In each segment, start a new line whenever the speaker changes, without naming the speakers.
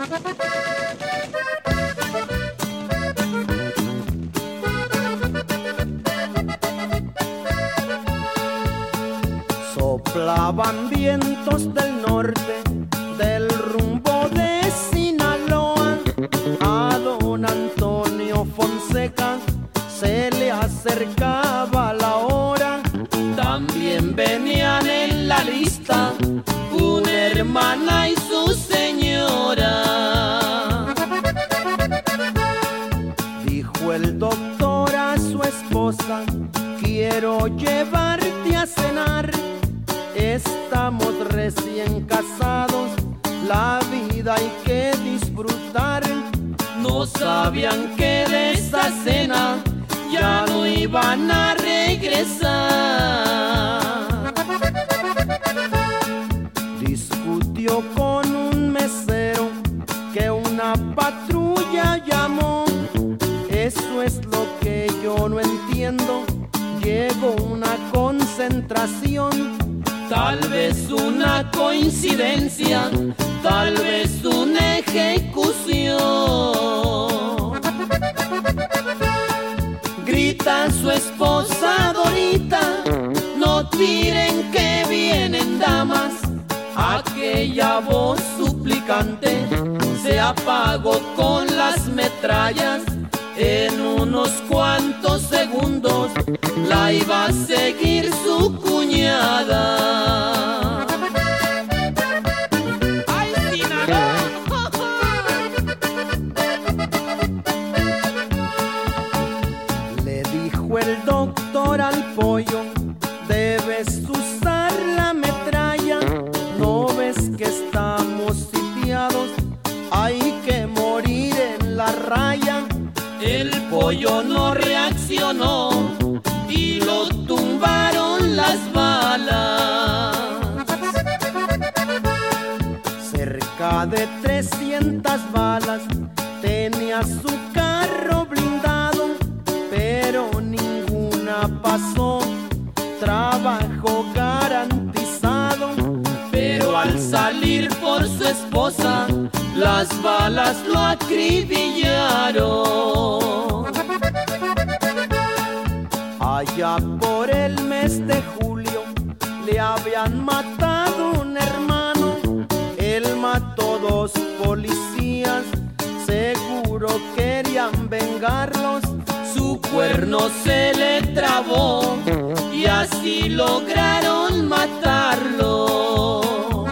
Soplaban vientos del norte, del rumbo de Sinaloa. A don Antonio Fonseca se le acercaba la hora. También venían en la lista una hermana y su señora. Dijo el doctor a su esposa: quiero llevarte a cenar. Estamos recién casados, la vida hay que disfrutar. No sabían que de esa cena ya no iban a regresar. Discutió con un mesero que una patrulla llamó. Eso es lo que yo no entiendo. Llegó una concentración. Tal vez una coincidencia, tal vez una ejecución. Grita su esposa Dorita: no tiren que vienen damas. Aquella voz suplicante se apagó con las metrallas. En unos cuantos segundos la iba a seguir su cuñada. ¡Ay, Sinaloa! Le dijo el doctor al pollo: debes usar la metralla. ¿No ves que estamos sitiados? Hay que morir en la raya. El pollo no reaccionó y lo tumbaron las balas. Cerca de 300 balas tenía su carro blindado, pero ninguna pasó, trabajo garantizado. Pero al salir por su esposa, las balas lo acribillaron. Allá por el mes de julio le habían matado un hermano. Él mató 2 policías, seguro querían vengarlos. Su cuerno se le trabó y así lograron matarlo.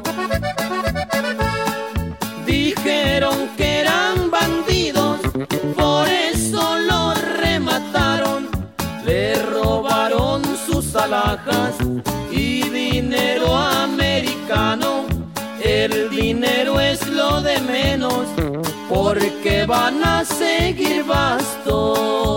Dijeron que eran bandidos, por eso lo remataron. Le robaron sus alhajas y dinero americano. El dinero es lo de menos, porque van a seguir bastos.